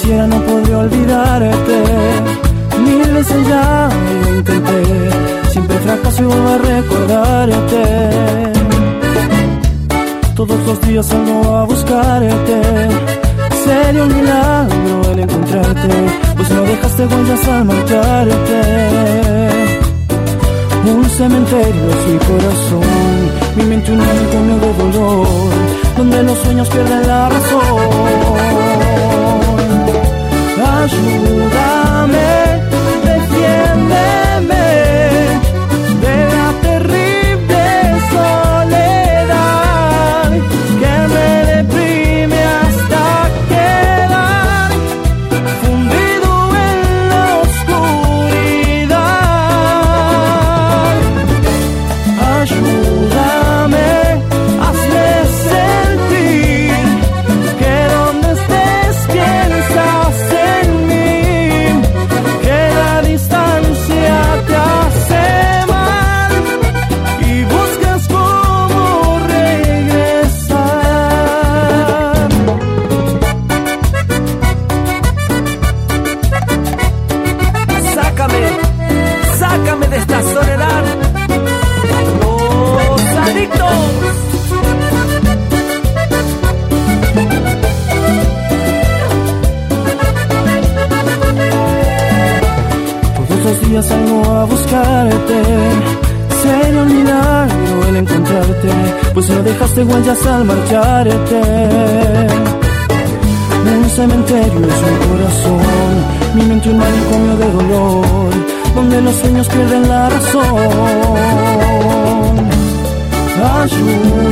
quisiera no podría olvidarte. Mil veces ya lo intenté, siempre fracaso y vuelvo a recordarte. Todos los días salgo a buscarte, sería un milagro el encontrarte, pues no dejaste huellas al marcharte. Un cementerio es mi corazón, mi mente un manicomio de dolor, donde los sueños pierden la razón. Ayúdame, defiéndeme de la terrible soledad que me deprime hasta quedar fundido en la oscuridad. Ayúdame, hazme sentir que donde estés piensas en mí, que la distancia te hace mal y buscas cómo regresar. Sácame, sácame de esta soledad. Los adictos. Todos los días salgo a buscarte, sería un milagro el encontrarte, pues no dejaste huellas al marcharte. Un cementerio es mi corazón, mi mente un manicomio de dolor, donde los sueños pierden la razón. Ayúdame,